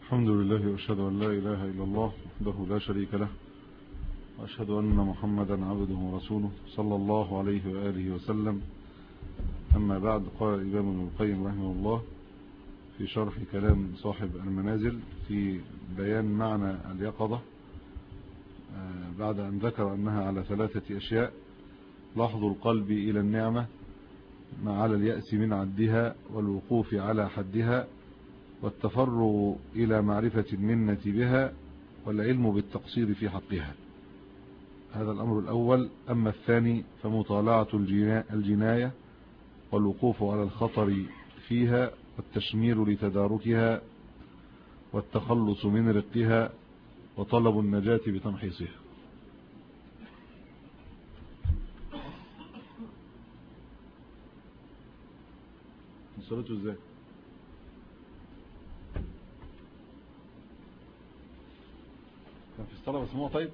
الحمد لله وأشهد أن لا إله إلا الله وحده لا شريك له، وأشهد أن محمدا عبده ورسوله صلى الله عليه وآله وسلم. أما بعد، قال الإمام ابن القيم رحمه الله في شرح كلام صاحب المنازل في بيان معنى اليقظة، بعد أن ذكر أنها على 3 أشياء: لحظ القلب إلى النعمة، ما على اليأس من عدها، والوقوف على حدها، والتفرغ إلى معرفة المنة بها، والعلم بالتقصير في حقها. هذا الأمر الأول. أما الثاني فمطالعة الجناية، والوقوف على الخطر فيها، والتشمير لتداركها، والتخلص من رقها، وطلب النجاة بتمحيصها. وصلته ازاي؟ كان في الصلاة مسموع؟ طيب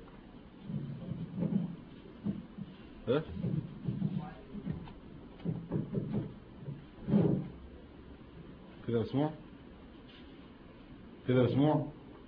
ايه كده مسموع؟ كده مسموع؟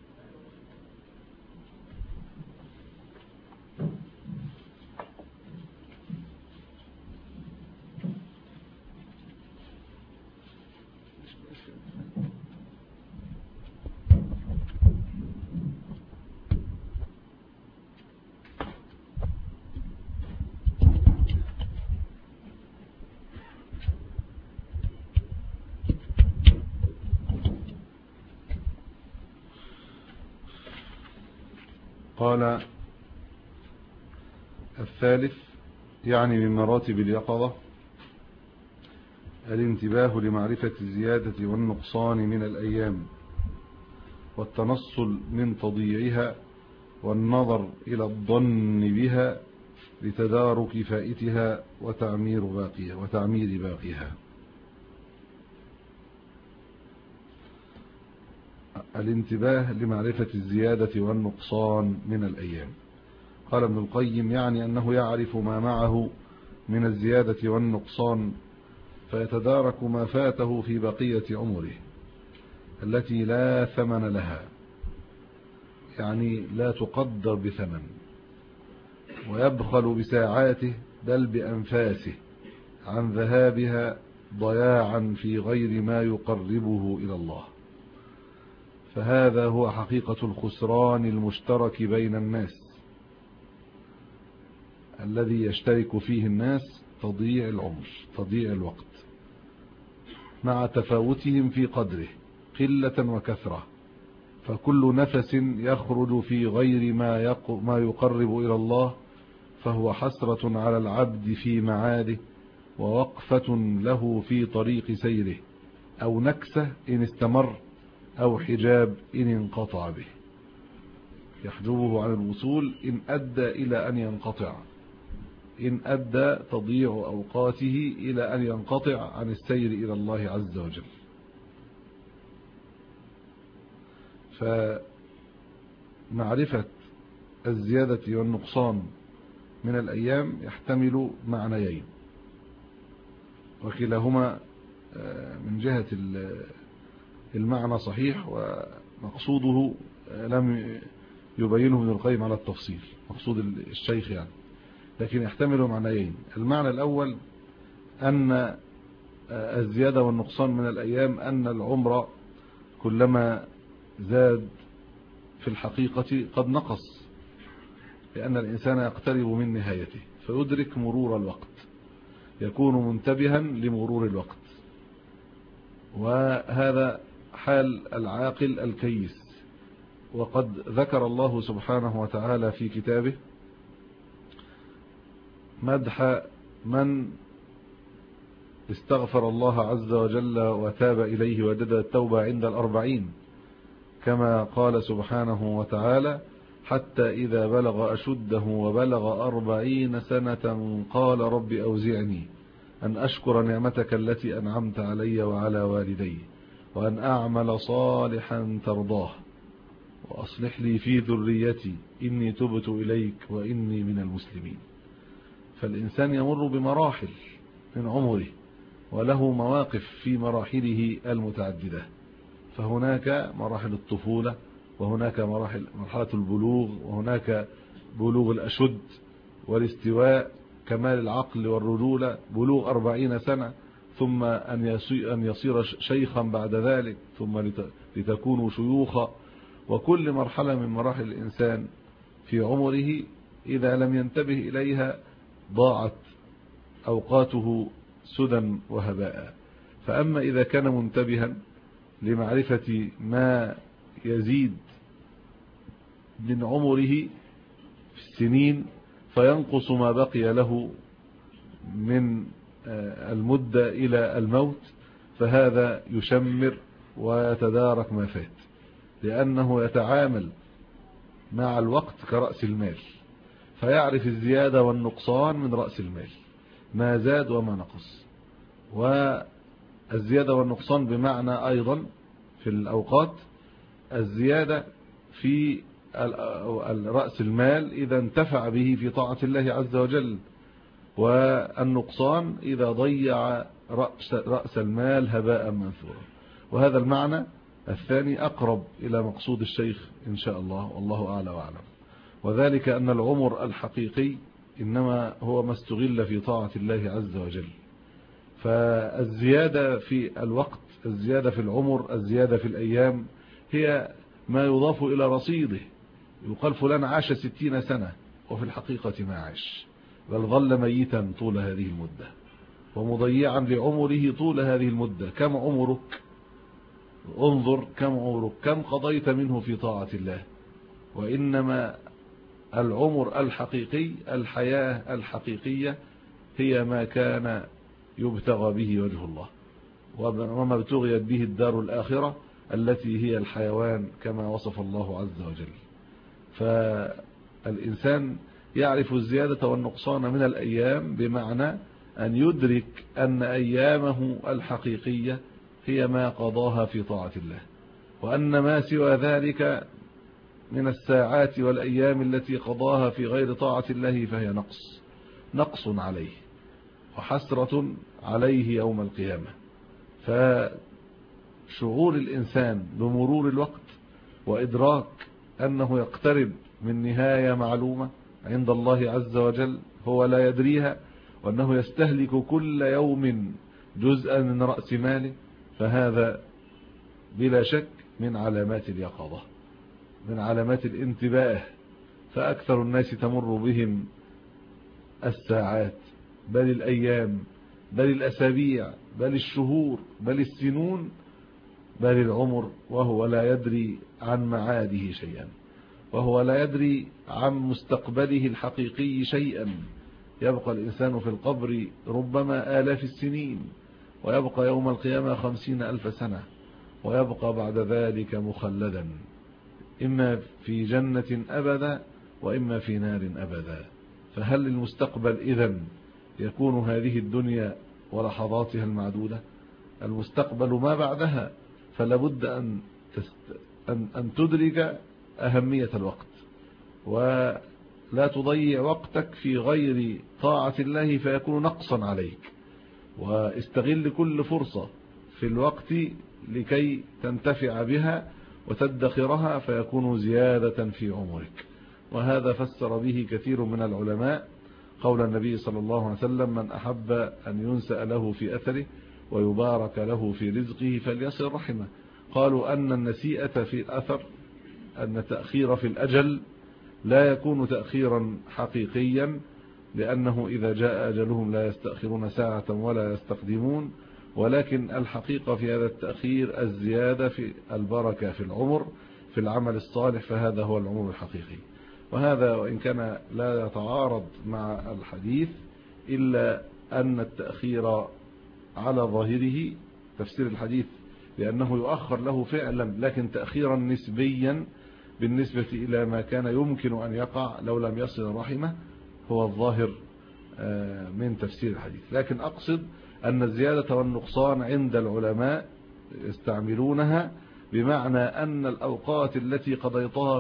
قال الثالث، يعني من مراتب اليقظة الانتباه لمعرفة الزيادة والنقصان من الأيام، والتنصل من تضييعها، والنظر إلى الظن بها لتدارك فائتها وتعمير باقيها. الانتباه لمعرفة الزيادة والنقصان من الأيام. قال ابن القيم: يعني أنه يعرف ما معه من الزيادة والنقصان، فيتدارك ما فاته في بقية عمره التي لا ثمن لها، يعني لا تقدر بثمن، ويبخل بساعاته بل بأنفاسه عن ذهابها ضياعا في غير ما يقربه إلى الله. فهذا هو حقيقة الخسران المشترك بين الناس، الذي يشترك فيه الناس: تضييع العمر، تضييع الوقت، مع تفاوتهم في قدره قلة وكثرة. فكل نفس يخرج في غير ما يقرب إلى الله فهو حسرة على العبد في معاده، ووقفة له في طريق سيره، أو نكسة إن استمر، أو حجاب إن انقطع به، يحجبه عن الوصول إن أدى إلى أن ينقطع، إن أدى تضييع أوقاته إلى أن ينقطع عن السير إلى الله عز وجل. فمعرفة الزيادة والنقصان من الأيام يحتمل معنيين، وكلاهما من جهة المعنى صحيح، ومقصوده لم يبينه ابن القيم على التفصيل، مقصود الشيخ يعني، لكن يحتمل معنيين. المعنى الأول أن الزيادة والنقصان من الأيام أن العمر كلما زاد في الحقيقة قد نقص، لأن الإنسان يقترب من نهايته فيدرك مرور الوقت، يكون منتبها لمرور الوقت، وهذا حال العاقل الكيس. وقد ذكر الله سبحانه وتعالى في كتابه مدح من استغفر الله عز وجل وتاب إليه وجد التوبة عند 40، كما قال سبحانه وتعالى: حتى إذا بلغ أشده وبلغ 40 سنة قال رب أوزعني أن أشكر نعمتك التي أنعمت علي وعلى والدي، وأن أعمل صالحا ترضاه، وأصلح لي في ذريتي إني تبت إليك وإني من المسلمين. فالإنسان يمر بمراحل من عمره، وله مواقف في مراحله المتعددة، فهناك مراحل الطفولة، وهناك مرحلة البلوغ، وهناك بلوغ الأشد والاستواء، كمال العقل والرجولة، بلوغ 40 سنة، ثم أن يصير شيخا بعد ذلك، ثم لتكونوا شيوخا. وكل مرحلة من مراحل الإنسان في عمره إذا لم ينتبه إليها ضاعت أوقاته سدى وهباء. فأما إذا كان منتبها لمعرفة ما يزيد من عمره في السنين فينقص ما بقي له من المدة إلى الموت، فهذا يشمر ويتدارك ما فات، لأنه يتعامل مع الوقت كرأس المال، فيعرف الزيادة والنقصان من رأس المال، ما زاد وما نقص. والزيادة والنقصان بمعنى أيضا في الأوقات الزيادة في رأس المال إذا انتفع به في طاعة الله عز وجل، والنقصان إذا ضيع رأس المال هباء منثورا. وهذا المعنى الثاني أقرب إلى مقصود الشيخ إن شاء الله، والله أعلى وأعلم. وذلك أن العمر الحقيقي إنما هو ما استغل في طاعة الله عز وجل. فالزيادة في الوقت، الزيادة في العمر، الزيادة في الأيام هي ما يضاف إلى رصيده. يقال فلان عاش 60 سنة وفي الحقيقة ما عاش، بل ظل ميتا طول هذه المدة ومضيعا لعمره طول هذه المدة. كم عمرك؟ انظر كم عمرك، كم قضيت منه في طاعة الله. وإنما العمر الحقيقي، الحياة الحقيقية هي ما كان يبتغى به وجه الله، وما ابتغيت به الدار الآخرة التي هي الحيوان كما وصف الله عز وجل. فالإنسان يعرف الزيادة والنقصان من الأيام بمعنى أن يدرك أن أيامه الحقيقية هي ما قضاها في طاعة الله، وأن ما سوى ذلك من الساعات والأيام التي قضاها في غير طاعة الله فهي نقص عليه وحسرة عليه يوم القيامة. فشعور الإنسان بمرور الوقت وإدراك أنه يقترب من نهاية معلومة عند الله عز وجل هو لا يدريها، وأنه يستهلك كل يوم جزءا من رأس ماله، فهذا بلا شك من علامات اليقظة، من علامات الانتباه. فأكثر الناس تمر بهم الساعات، بل الأيام، بل الأسابيع، بل الشهور، بل السنون، بل العمر، وهو لا يدري عن معاده شيئا، وهو لا يدري عن مستقبله الحقيقي شيئا. يبقى الإنسان في القبر ربما آلاف السنين، ويبقى يوم القيامة 50,000 سنة، ويبقى بعد ذلك مخلدا، إما في جنة أبدا وإما في نار أبدا. فهل المستقبل إذن يكون هذه الدنيا ولحظاتها المعدودة؟ المستقبل ما بعدها، فلابد أن تدرك أهمية الوقت، ولا تضيع وقتك في غير طاعة الله فيكون نقصا عليك. واستغل كل فرصة في الوقت لكي تنتفع بها وتدخرها فيكون زيادة في عمرك. وهذا فسر به كثير من العلماء قول النبي صلى الله عليه وسلم: من أحب أن ينسأ له في أثره ويبارك له في رزقه فليصل رحمه. قالوا أن النسيئة في الأثر، أن التأخير في الأجل لا يكون تأخيرا حقيقيا، لأنه إذا جاء أجلهم لا يستأخرون ساعة ولا يستقدمون، ولكن الحقيقة في هذا التأخير الزيادة في البركة في العمر، في العمل الصالح، فهذا هو العمر الحقيقي. وهذا وإن كان لا يتعارض مع الحديث، إلا أن التأخير على ظاهره تفسير الحديث لأنه يؤخر له فعلا، لكن تأخيرا نسبيا بالنسبة إلى ما كان يمكن أن يقع لو لم يصل رحمه، هو الظاهر من تفسير الحديث. لكن أقصد أن الزيادة والنقصان عند العلماء يستعملونها بمعنى أن الأوقات التي قضيتها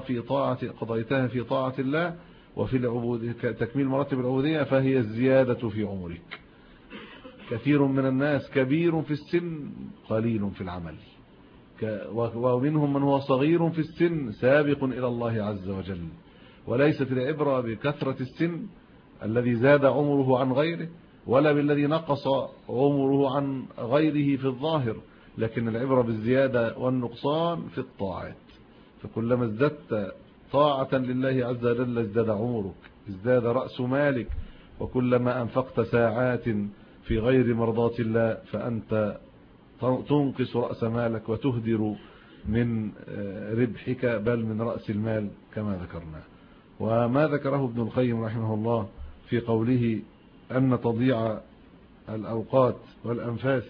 في طاعة الله وفي تكميل مراتب العبودية فهي الزيادة في عمرك. كثير من الناس كبير في السن قليل في العمل، ومنهم من هو صغير في السن سابق إلى الله عز وجل. وليست العبرة بكثرة السن الذي زاد عمره عن غيره، ولا بالذي نقص عمره عن غيره في الظاهر، لكن العبرة بالزيادة والنقصان في الطاعات. فكلما ازددت طاعة لله عز وجل ازداد عمرك، ازداد رأس مالك. وكلما أنفقت ساعات في غير مرضاة الله فأنت تنقص رأس مالك وتهدر من ربحك، بل من رأس المال كما ذكرنا. وما ذكره ابن القيم رحمه الله في قوله أن تضيع الأوقات والأنفاس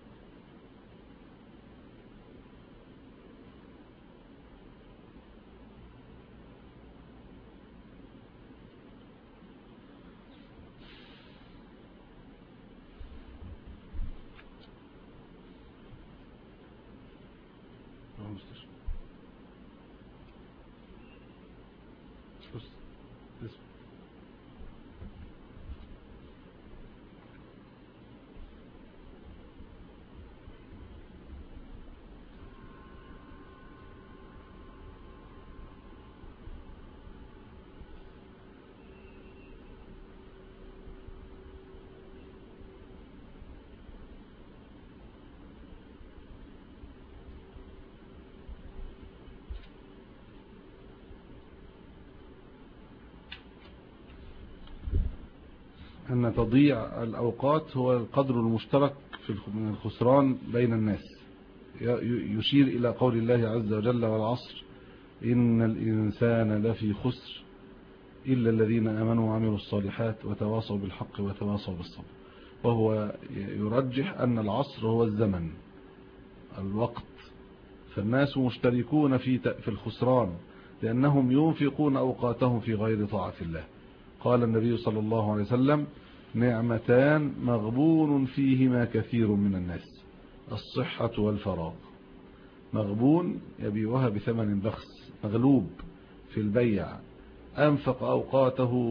أن تضيع الأوقات هو القدر المشترك من الخسران بين الناس. يشير إلى قول الله عز وجل والعصر إن الإنسان لفي خسر إلا الذين آمنوا وعملوا الصالحات وتواصوا بالحق وتواصوا بالصبر. وهو يرجح أن العصر هو الزمن، الوقت. فالناس مشتركون في الخسران لأنهم ينفقون أوقاتهم في غير طاعة الله. قال النبي صلى الله عليه وسلم نعمتان مغبون فيهما كثير من الناس، الصحة والفراغ. مغبون يبيعها بثمن بخس، مغلوب في البيع، أنفق أوقاته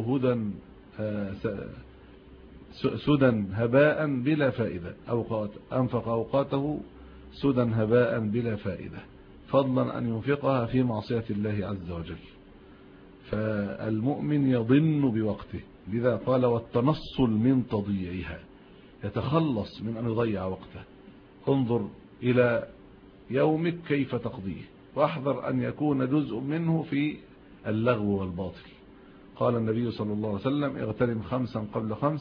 سدى هباء بلا فائدة، أنفق أوقاته سدى هباء بلا فائدة، فضلا أن ينفقها في معصية الله عز وجل. فالمؤمن يضن بوقته، لذا قال والتنصل من تضييعها، يتخلص من أن يضيع وقته. انظر إلى يومك كيف تقضيه، واحذر أن يكون جزء منه في اللغو والباطل. قال النبي صلى الله عليه وسلم اغتنم 5 قبل 5،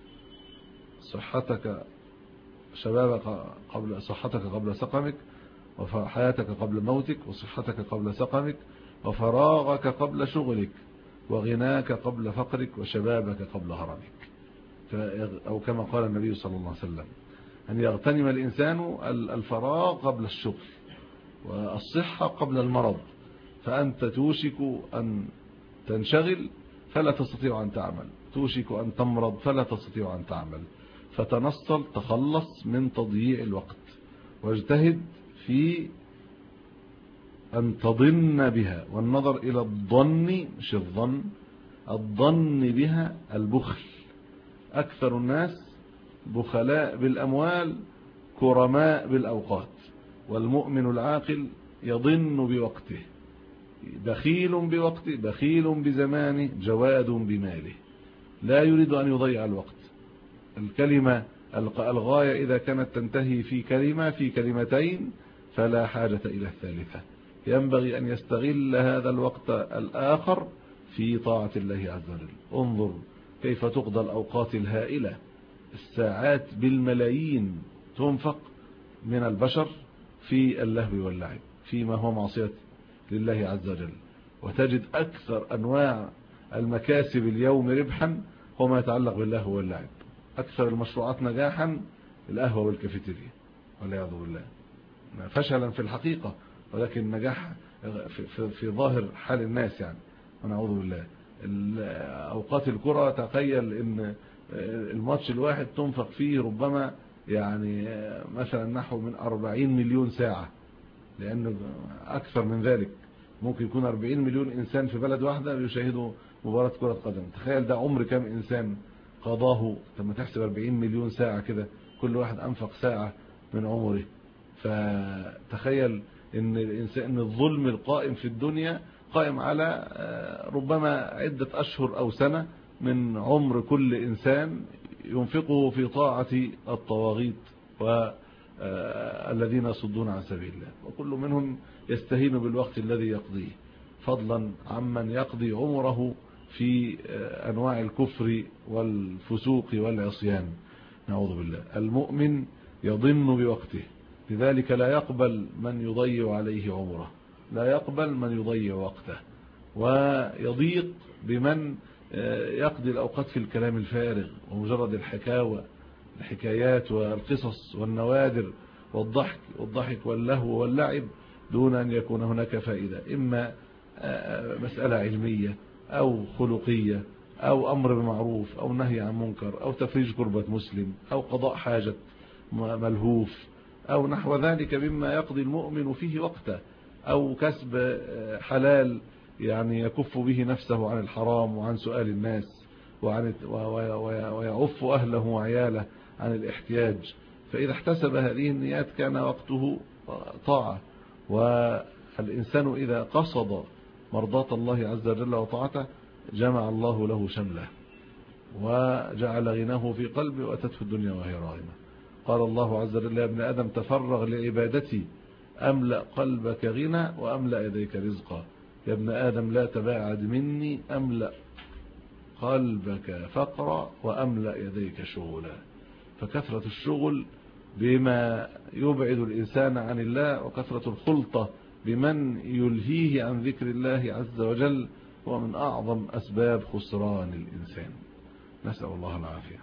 صحتك قبل سقمك، وحياتك قبل موتك، وصحتك قبل سقمك، وفراغك قبل شغلك، وغناك قبل فقرك، وشبابك قبل هرمك. أو كما قال النبي صلى الله عليه وسلم أن يغتنم الإنسان الفراغ قبل الشغل، والصحة قبل المرض. فأنت توشك أن تنشغل فلا تستطيع أن تعمل، توشك أن تمرض فلا تستطيع أن تعمل. فتنصل، تخلص من تضييع الوقت، واجتهد في أن تضن بها. والنظر إلى الظن مش الظن بها البخل. أكثر الناس بخلاء بالأموال كرماء بالأوقات. والمؤمن العاقل يضن بوقته، بخيل بوقته، بخيل بزمانه، جواد بماله، لا يريد أن يضيع الوقت. الكلمة الغاية إذا كانت تنتهي في كلمة في كلمتين فلا حاجة إلى الثالثة. ينبغي أن يستغل هذا الوقت الآخر في طاعة الله عز وجل. انظر كيف تقضى الأوقات الهائلة، الساعات بالملايين تنفق من البشر في اللهو واللعب، فيما هو معصية لله عز وجل. وتجد أكثر أنواع المكاسب اليوم ربحا هو ما يتعلق باللهو واللعب. أكثر المشروعات نجاحا القهوة والكافيتيريا والعياذ بالله، فشلا في الحقيقة ولكن نجاح في ظاهر حال الناس يعني، ونعوذ بالله. أوقات الكرة تخيل إن الماتش الواحد تنفق فيه ربما يعني مثلا نحو من 40 مليون ساعة، لأن أكثر من ذلك ممكن يكون 40 مليون إنسان في بلد واحدة بيشاهدوا مباراة كرة قدم. تخيل ده عمر كم إنسان قضاه لما تحسب 40 مليون ساعة كده، كل واحد أنفق ساعة من عمره. فتخيل ان الانسان، ان الظلم القائم في الدنيا قائم على ربما عدة اشهر او سنة من عمر كل انسان ينفقه في طاعة الطواغيت والذين يصدون عن سبيل الله، وكل منهم يستهين بالوقت الذي يقضيه، فضلا عمن يقضي عمره في أنواع الكفر والفسوق والعصيان، نعوذ بالله. المؤمن يضن بوقته، لذلك لا يقبل من يضيع عليه عمره، لا يقبل من يضيع وقته، ويضيق بمن يقضي الأوقات في الكلام الفارغ ومجرد الحكايات والقصص والنوادر والضحك واللهو واللعب، دون أن يكون هناك فائدة، إما مسألة علمية أو خلقية أو أمر بمعروف أو نهي عن منكر أو تفريج كربة مسلم أو قضاء حاجة ملهوف أو نحو ذلك مما يقضي المؤمن فيه وقته، أو كسب حلال يعني يكف به نفسه عن الحرام وعن سؤال الناس ويعف أهله وعياله عن الاحتياج. فإذا احتسب هذه النيات كان وقته طاعة. والإنسان إذا قصد مرضاة الله عز وجل وطاعته جمع الله له شمله وجعل غناه في قلبه وأتته الدنيا وهي راغمة. قال الله عز وجل: يا ابن آدم تفرغ لعبادتي أملأ قلبك غنى وأملأ يديك رزقا. يا ابن آدم لا تباعد مني أملأ قلبك فقرا وأملأ يديك شغلا. فكثرة الشغل بما يبعد الإنسان عن الله وكثرة الخلطة بمن يلهيه عن ذكر الله عز وجل هو من أعظم أسباب خسران الإنسان، نسأل الله العافية.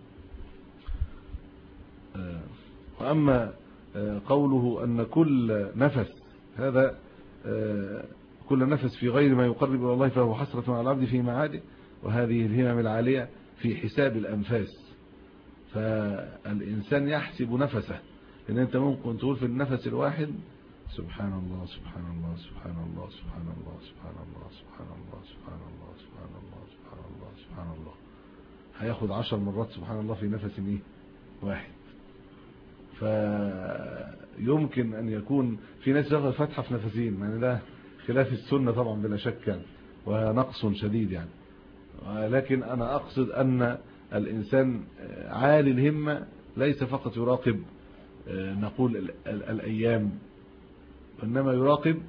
وأما قوله أن كل نفس، هذا كل نفس في غير ما يقرب إلى الله فهو حسرة على العبد في معاده، وهذه الهمم العالية في حساب الأنفاس. فالإنسان يحسب نفسه، لأن أنت ممكن تقول في النفس الواحد سبحان الله سبحان الله سبحان الله سبحان الله سبحان الله سبحان الله سبحان الله سبحان الله سبحان الله سبحان الله، هياخد 10 مرات سبحان الله في نفس واحد. فيمكن أن يكون في ناس ياخد فتحة في نفسين، يعني ده خلاف السنة طبعا بلا شك ونقص شديد يعني. لكن أنا أقصد أن الإنسان عالي الهمة ليس فقط يراقب نقول الأيام، وإنما يراقب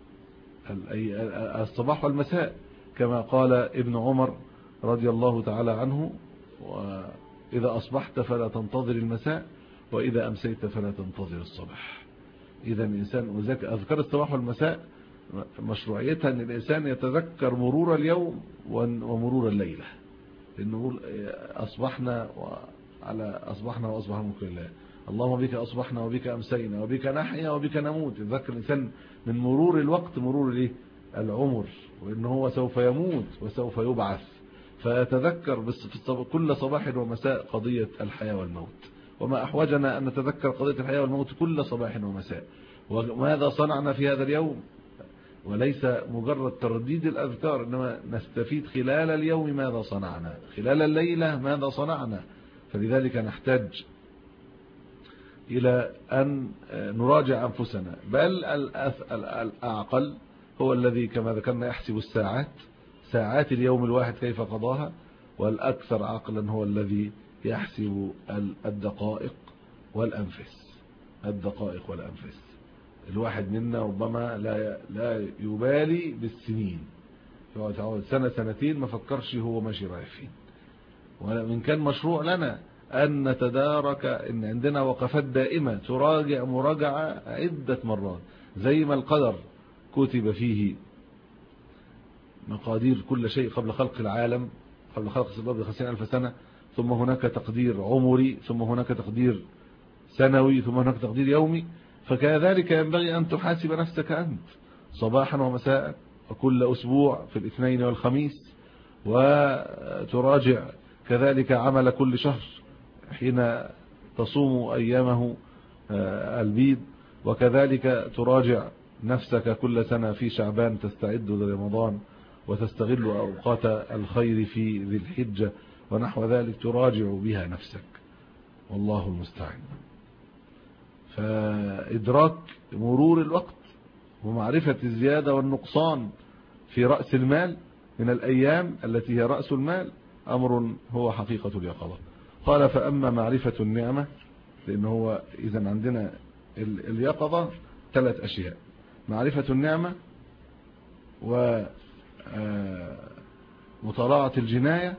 الصباح والمساء، كما قال ابن عمر رضي الله تعالى عنه: وإذا أصبحت فلا تنتظر المساء وإذا أمسيت فلا تنتظر الصباح. إذا الإنسان أذكار الصباح والمساء مشروعيتها أن الإنسان يتذكر مرور اليوم ومرور الليلة، لأنه أصبحنا وأصبح ملك الله، اللهم بك أصبحنا وبك أمسينا وبك نحيا وبك نموت. يتذكر الإنسان من مرور الوقت مرور العمر، وإنه هو سوف يموت وسوف يبعث، فيتذكر كل صباح ومساء قضية الحياة والموت. وما أحوجنا أن نتذكر قضية الحياة والموت كل صباح ومساء، وماذا صنعنا في هذا اليوم، وليس مجرد ترديد الأذكار، إنما نستفيد خلال اليوم ماذا صنعنا، خلال الليلة ماذا صنعنا. فلذلك نحتاج إلى أن نراجع أنفسنا، بل الأعقل هو الذي كما ذكرنا يحسب ساعات اليوم الواحد كيف قضاها، والأكثر عقلا هو الذي يحسب الدقائق والأنفس. الواحد منا ربما لا يبالي بالسنين، يقعد سنة سنتين ما فكرش هو ماشي رايح فين. ومن كان مشروع لنا أن نتدارك أن عندنا وقفات دائمة تراجع مراجعة عدة مرات، زي ما القدر كتب فيه مقادير كل شيء قبل خلق العالم، قبل خلق السباب ب50,000 سنة، ثم هناك تقدير عمري، ثم هناك تقدير سنوي، ثم هناك تقدير يومي. فكذلك ينبغي أن تحاسب نفسك أنت صباحا ومساء وكل أسبوع في الاثنين والخميس، وتراجع كذلك عمل كل شهر حين تصوم أيامه البيض، وكذلك تراجع نفسك كل سنة في شعبان تستعد لرمضان وتستغل أوقات الخير في ذي الحجة ونحو ذلك، تراجع بها نفسك، والله المستعان. فإدراك مرور الوقت ومعرفة الزيادة والنقصان في رأس المال من الأيام التي هي رأس المال أمر هو حقيقة اليقظة. قال فأما معرفة النعمة، لأن هو إذن عندنا اليقظة 3 أشياء: معرفة النعمة، ومطالعة الجناية،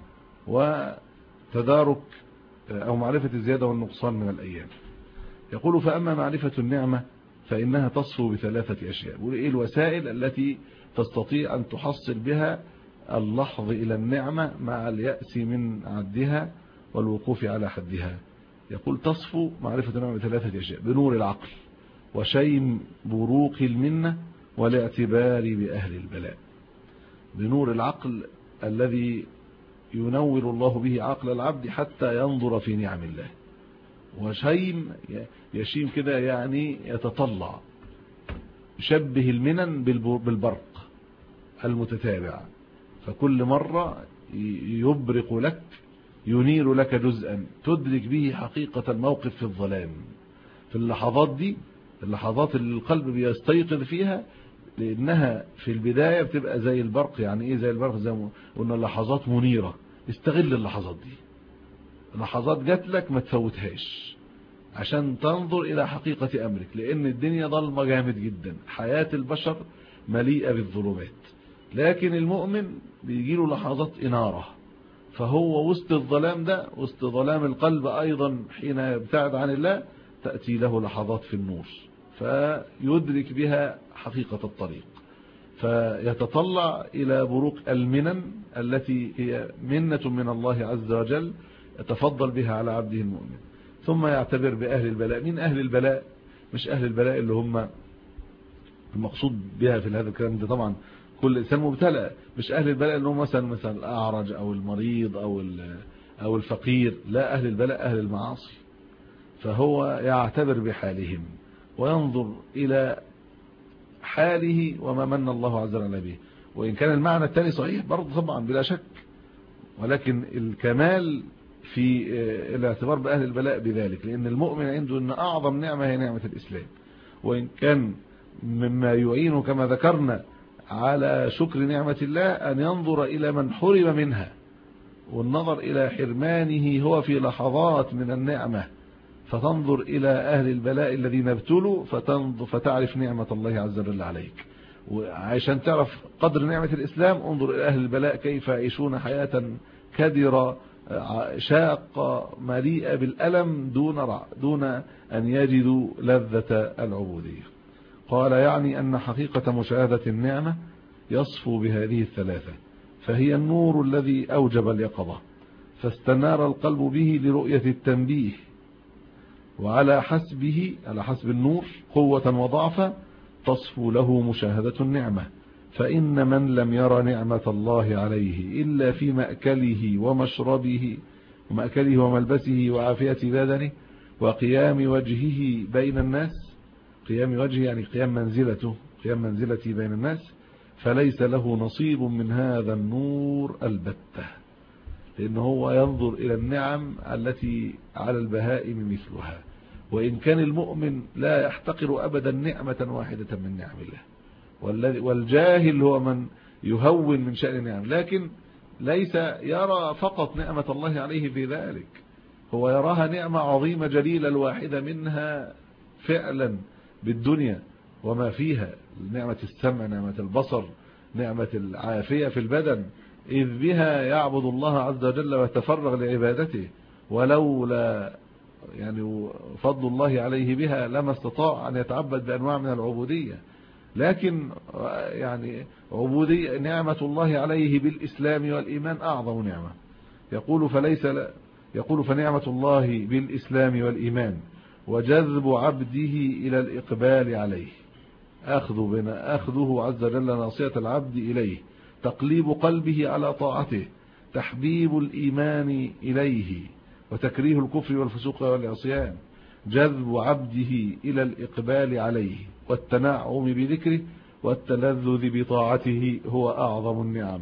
وتدارك أو معرفة الزيادة والنقصان من الأيام. يقول فأما معرفة النعمة فإنها تصفو ب3 أشياء. يقول إيه الوسائل التي تستطيع أن تحصل بها اللحظ إلى النعمة مع اليأس من عدها والوقوف على حدها. يقول تصفو معرفة النعمة ب3 أشياء: بنور العقل، وشيم بروق المنة، والاعتبار بأهل البلاء. بنور العقل الذي ينور الله به عقل العبد حتى ينظر في نعم الله. وشيم يشيم كده يعني يتطلع، يشبه المنن بالبرق المتتابع، فكل مرة يبرق لك، ينير لك جزءا تدرك به حقيقة الموقف في الظلام. في اللحظات دي، اللحظات اللي القلب بيستيقظ فيها، لأنها في البداية بتبقى زي البرق. يعني إيه زي البرق؟ زي ما قلنا لحظات منيرة. استغل اللحظات دي، لحظات جات لك ما تفوتهاش عشان تنظر إلى حقيقة أمرك، لأن الدنيا ضلمة جامد جدا، حياة البشر مليئة بالظلمات، لكن المؤمن بيجيله لحظات إنارة. فهو وسط الظلام ده، وسط ظلام القلب أيضا، حين يبتعد عن الله تأتي له لحظات في النور فيدرك بها حقيقة الطريق، فيتطلع إلى بروق المنن التي هي منة من الله عز وجل يتفضل بها على عبده المؤمن. ثم يعتبر بأهل البلاء. من أهل البلاء؟ مش أهل البلاء اللي هم المقصود بها في هذا الكلام ده، طبعا كل إنسان مبتلى. مش أهل البلاء اللي هم مثلا الأعرج أو المريض أو الفقير، لا، أهل البلاء أهل المعاصي. فهو يعتبر بحالهم وينظر إلى حاله وما من الله عز وجل به. وإن كان المعنى الثاني صحيح برضه طبعا بلا شك، ولكن الكمال في الاعتبار بأهل البلاء بذلك، لأن المؤمن عنده أن أعظم نعمة هي نعمة الإسلام. وإن كان مما يعين كما ذكرنا على شكر نعمة الله أن ينظر إلى من حرم منها، والنظر إلى حرمانه هو في لحظات من النعمة، فتنظر إلى أهل البلاء الذين ابتلوا فتعرف نعمة الله عز وجل عليك. وعشان تعرف قدر نعمة الإسلام انظر إلى أهل البلاء كيف يعيشون حياة كدرة شاقة مليئة بالألم دون أن يجدوا لذة العبودية. قال يعني أن حقيقة مشاهدة النعمة يصفو بهذه الثلاثة، فهي النور الذي أوجب اليقظة، فاستنار القلب به لرؤية التنبيه، وعلى حسبه، على حسب النور قوة وضعفا تصفو له مشاهدة النعمة. فإن من لم ير نعمة الله عليه إلا في مأكله ومشربه وملبسه وعافية بدنه وقيام وجهه بين الناس، قيام وجهه يعني قيام منزلته بين الناس، فليس له نصيب من هذا النور البتة، لأنه هو ينظر إلى النعم التي على البهائم مثلها. وإن كان المؤمن لا يحتقر أبدا نعمة واحدة من نعم الله، والجاهل هو من يهون من شأن النعم، لكن ليس يرى فقط نعمة الله عليه في ذلك، هو يراها نعمة عظيمة جليلة، الواحدة منها فعلا بالدنيا وما فيها، نعمة السمع، نعمة البصر، نعمة العافية في البدن، إذ بها يعبد الله عز وجل ويتفرغ لعبادته، ولولا يعني فضل الله عليه بها لما استطاع أن يتعبد بأنواع من العبودية. لكن يعني عبودية نعمة الله عليه بالإسلام والإيمان أعظم نعمة. يقول فنعمة الله بالإسلام والإيمان وجذب عبده إلى الإقبال عليه، أخذه عز وجل ناصية العبد إليه، تقليب قلبه على طاعته، تحبيب الإيمان إليه وتكريه الكفر والفسوق والعصيان، جذب عبده إلى الإقبال عليه والتنعم بذكره والتلذذ بطاعته هو أعظم النعم.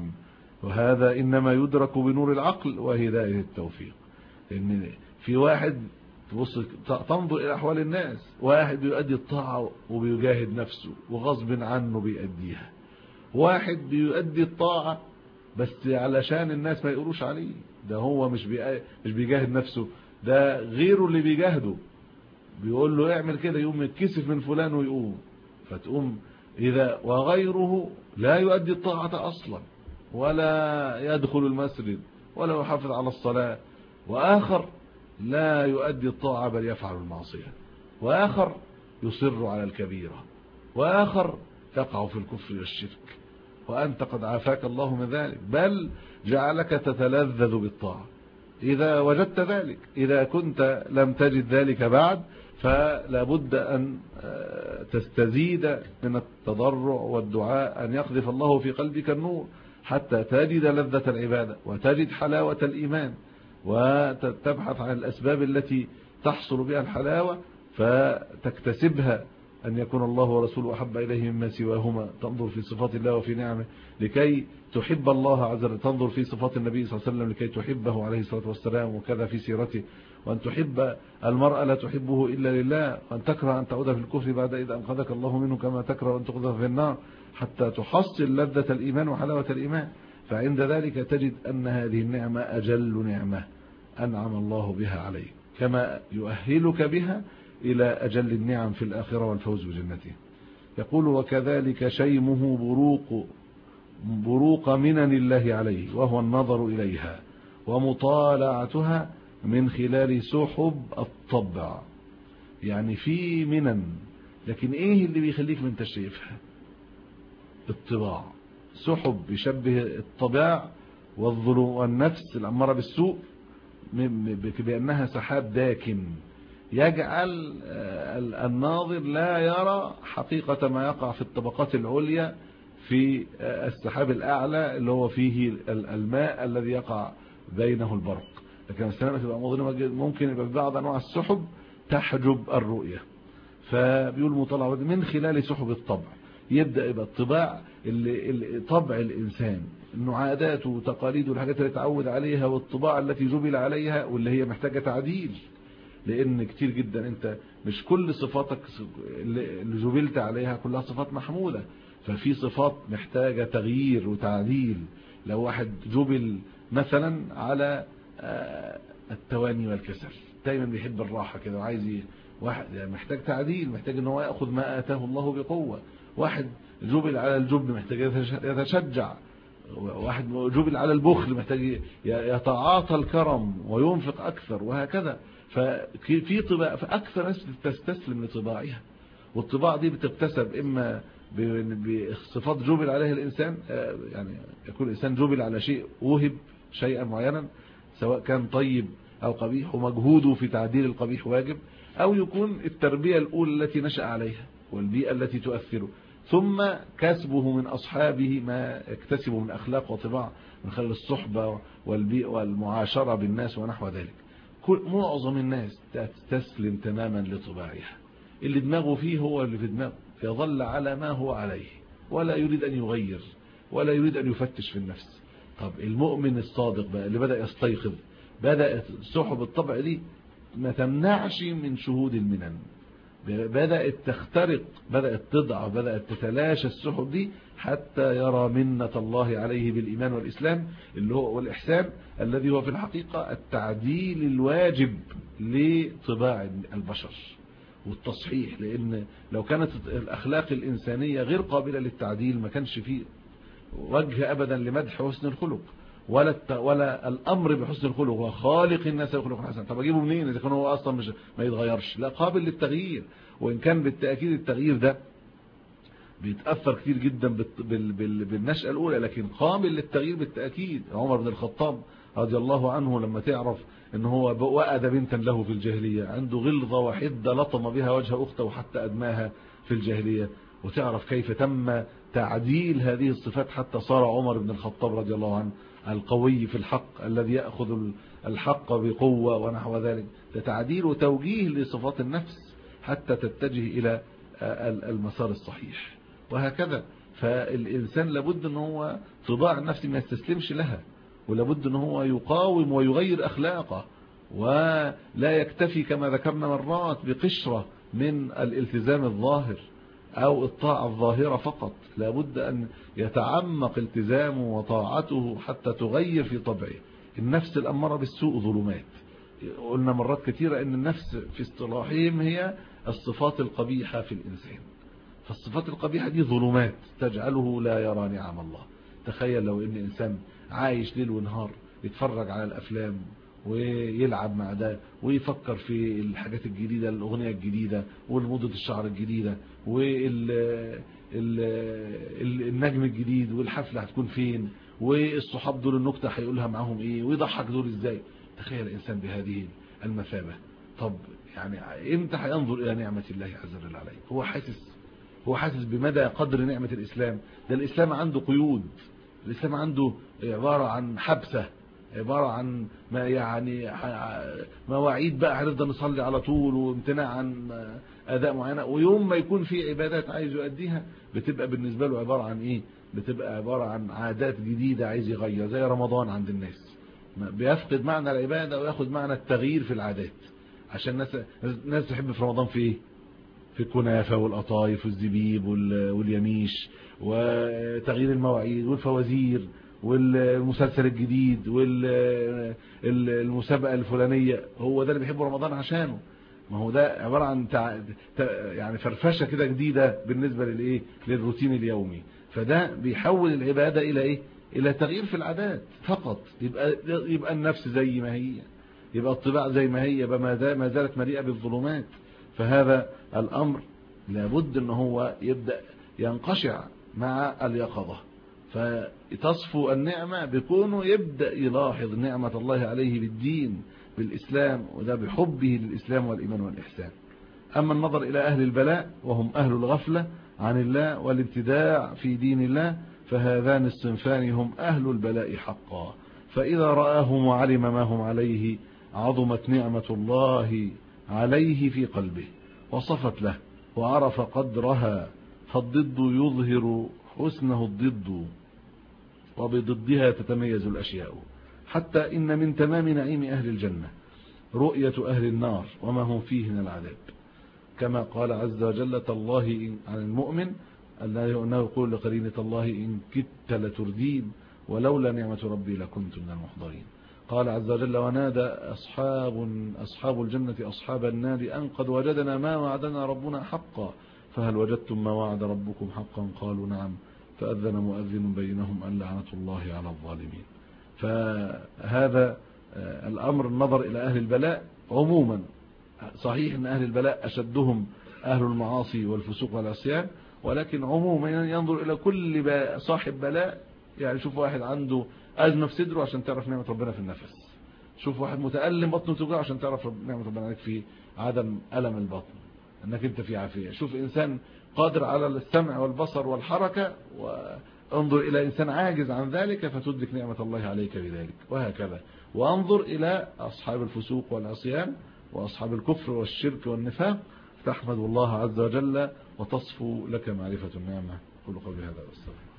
وهذا إنما يدرك بنور العقل وهداية التوفيق. لأن في واحد تبص تنظر إلى أحوال الناس، واحد بيؤدي الطاعة وبيجاهد نفسه وغصب عنه بيأديها، واحد بيؤدي الطاعة بس علشان الناس ما يقولوش عليه، ده هو مش بيجاهد نفسه، ده غيره اللي بيجاهده، بيقول له اعمل كده يقوم يتكسف من فلان ويقوم، فتقوم إذا وغيره لا يؤدي الطاعة أصلا ولا يدخل المسجد ولا يحافظ على الصلاة، وآخر لا يؤدي الطاعة بل يفعل المعصية، وآخر يصر على الكبيرة، وآخر يقع في الكفر والشرك، وأنت قد عافاك الله من ذلك، بل جعلك تتلذذ بالطاعة إذا وجدت ذلك. إذا كنت لم تجد ذلك بعد فلا بد أن تستزيد من التضرع والدعاء أن يقذف الله في قلبك النور حتى تجد لذة العبادة وتجد حلاوة الإيمان، وتبحث عن الأسباب التي تحصل بها الحلاوة فتكتسبها، أن يكون الله ورسوله أحب إليه مما سواهما، تنظر في صفات الله وفي نعمه لكي تحب الله عز وجل، تنظر في صفات النبي صلى الله عليه وسلم لكي تحبه عليه الصلاة والسلام، وكذا في سيرته، وأن تحب المرأة لا تحبه إلا لله، وأن تكره أن تعود في الكفر بعد إذا أنقذك الله منه، كما تكره أن تقذف في النار، حتى تحصل لذة الإيمان وحلاوة الإيمان. فعند ذلك تجد أن هذه النعمة أجل نعمة أنعم الله بها عليك، كما يؤهلك بها إلى أجل النعم في الآخرة والفوز بجنته. يقول وكذلك شيمه بروق منن الله عليه، وهو النظر إليها ومطالعتها من خلال سحب الطبع. يعني في منن، لكن ايه اللي بيخليك من تشريفها؟ الطباع. سحب يشبه الطباع والنفس الأمارة بالسوء بأنها سحاب داكن يجعل الناظر لا يرى حقيقة ما يقع في الطبقات العليا في السحاب الأعلى اللي هو فيه الماء الذي يقع بينه البرق. لكن السماء تبقى مظلمة، ممكن يبقى بعض أنواع السحب تحجب الرؤية. فبيقول مطلع من خلال سحب الطبع، يبدأ يبقى الطباع اللي طبع الإنسان إنه عاداته وتقاليده والحاجات اللي تعود عليها، والطباع التي جبل عليها واللي هي محتاجة تعديل. لأن كتير جدا أنت مش كل صفاتك اللي جبلت عليها كلها صفات محمودة، ففي صفات محتاجة تغيير وتعديل. لو واحد جبل مثلا على التواني والكسل، دايما بيحب الراحة كده وعايز واحد يعني محتاج تعديل، محتاج ان هو يأخذ ما آتاه الله بقوة. واحد جبل على الجبن محتاج يتشجع، واحد جبل على البخل محتاج يتعاطى الكرم وينفق أكثر، وهكذا. ففي طباع، فأكثر ناس تستسلم لطباعها، والطباع دي بتكتسب إما بصفات جبل عليها الإنسان، يعني يكون الإنسان جبل على شيء، وهب شيئا معينا سواء كان طيب أو قبيح، ومجهوده في تعديل القبيح واجب، أو يكون التربية الأولى التي نشأ عليها والبيئة التي تؤثره، ثم كسبه من أصحابه ما يكتسبه من أخلاق وطباع من خلال الصحبة والبيئة والمعاشرة بالناس ونحو ذلك. معظم الناس تستسلم تماما لطباعها، اللي دماغه فيه هو اللي في دماغه، يظل على ما هو عليه ولا يريد أن يغير ولا يريد أن يفتش في النفس. طب المؤمن الصادق بقى اللي بدأ يستيقظ، بدأت سحب الطبع دي ما تمنعش من شهود المنن، بدأت تخترق، بدأت تضعف، بدأت تتلاشى السحب دي حتى يرى منة الله عليه بالإيمان والإسلام اللي هو والإحسان الذي هو في الحقيقة التعديل الواجب لطباع البشر والتصحيح. لأن لو كانت الأخلاق الإنسانية غير قابلة للتعديل ما كانش فيه وجه أبدا لمدح حسن الخلق ولا الأمر بحسن الخلق وخالق الناس بخلق حسن. طب أجيبه منين إذا كان هو أصلا مش ما يتغيرش؟ لا، قابل للتغيير، وإن كان بالتأكيد التغيير ده بيتأثر كتير جدا بالنشأة الأولى، لكن قابل للتغيير بالتأكيد. عمر بن الخطاب رضي الله عنه لما تعرف ان هو وأد بنتا له في الجاهلية، عنده غلظة وحدة لطم بها وجه أخته حتى أدماها في الجاهلية، وتعرف كيف تم تعديل هذه الصفات حتى صار عمر بن الخطاب رضي الله عنه القوي في الحق الذي يأخذ الحق بقوة ونحو ذلك. ده تعديل وتوجيه لصفات النفس حتى تتجه إلى المسار الصحيح، وهكذا. فالإنسان لابد أن هو طباع النفس ما يستسلمش لها، ولابد أن هو يقاوم ويغير أخلاقه ولا يكتفي كما ذكرنا مرات بقشرة من الالتزام الظاهر أو الطاعة الظاهرة فقط، لابد أن يتعمق التزامه وطاعته حتى تغير في طبعه. النفس الأمارة بالسوء ظلمات، قلنا مرات كثيرة أن النفس في اصطلاحهم هي الصفات القبيحة في الإنسان، فالصفات القبيحة دي ظلمات تجعله لا يرى نعم الله. تخيل لو أن إنسان عايش ليل ونهار يتفرج على الأفلام ويلعب مع ده ويفكر في الحاجات الجديدة، الأغنية الجديدة والموضة الشعر الجديدة والنجم الجديد والحفلة هتكون فين والصحاب دول النكتة هيقولها معاهم ايه ويضحك دول ازاي. تخيل الإنسان بهذه المثابة، طب يعني امتى هينظر إلى نعمة الله عز وجل عليه؟ هو حاسس بمدى قدر نعمة الإسلام. ده الإسلام عنده قيود، الإسلام عنده عبارة عن حبسة، عبارة عن ما يعني مواعيد بقى هنفضل نصلي على طول وامتناع عن أداء معينة، ويوم ما يكون في عبادات عايز يؤديها بتبقى بالنسبة له عبارة عن إيه؟ بتبقى عبارة عن عادات جديدة عايز يغير، زي رمضان عند الناس بيفقد معنى العبادة وياخد معنى التغيير في العادات. عشان الناس تحب في رمضان في إيه؟ في الكنافة والقطايف والزبيب واليميش وتغيير المواعيد والفوازير والمسلسل الجديد والمسابقة الفلانية. هو ده اللي بيحبه رمضان عشانه. ما هو ده عبارة عن يعني فرفشة كده جديدة بالنسبة للإيه؟ للروتين اليومي. فده بيحول العبادة إلى إيه؟ إلى تغيير في العادات فقط. يبقى النفس زي ما هي، يبقى الطباع زي ما هي، يبقى ما زالت مليئة بالظلمات. فهذا الأمر لابد أن هو يبدأ ينقشع مع اليقظة، فتصفو النعمة بكونه يبدأ يلاحظ نعمة الله عليه بالدين بالإسلام، وده بحبه للإسلام والإيمان والإحسان. أما النظر إلى أهل البلاء وهم أهل الغفلة عن الله والابتداع في دين الله، فهذان الصنفان هم أهل البلاء حقا. فإذا رآهم وعلم ما هم عليه عظمت نعمة الله عليه في قلبه وصفت له وعرف قدرها، فالضد يظهر حسنه الضد وبضدها تتميز الأشياء، حتى إن من تمام نعيم أهل الجنة رؤية أهل النار وما هم فيه من العذاب، كما قال عز وجل تالله عن المؤمن أنه يقول لقرينة الله إن كدت لتردين ولولا نعمة ربي لكنت من المحضرين. قال عز وجل ونادى أصحاب الجنة أصحاب النار أن قد وجدنا ما وعدنا ربنا حقا فهل وجدتم ما وعد ربكم حقا قالوا نعم فأذن مؤذن بينهم أن لعنة الله على الظالمين. فهذا الأمر النظر إلى أهل البلاء عموما. صحيح أن أهل البلاء أشدهم أهل المعاصي والفسوق والعصيان، ولكن عموما ينظر إلى كل صاحب بلاء. يعني شوف واحد عنده أزمة في صدره عشان تعرف نعمة ربنا في النفس، شوف واحد متألم بطنه توجعه عشان تعرف نعمة ربنا عليك في عدم ألم البطن أنك أنت في عافية. شوف إنسان قادر على السمع والبصر والحركة وانظر إلى إنسان عاجز عن ذلك فتدرك نعمة الله عليك بذلك، وهكذا. وانظر إلى أصحاب الفسوق والعصيان وأصحاب الكفر والشرك والنفاق تحمد الله عز وجل وتصفو لك معرفة النعمة. قولوا قولي هذا والسلام.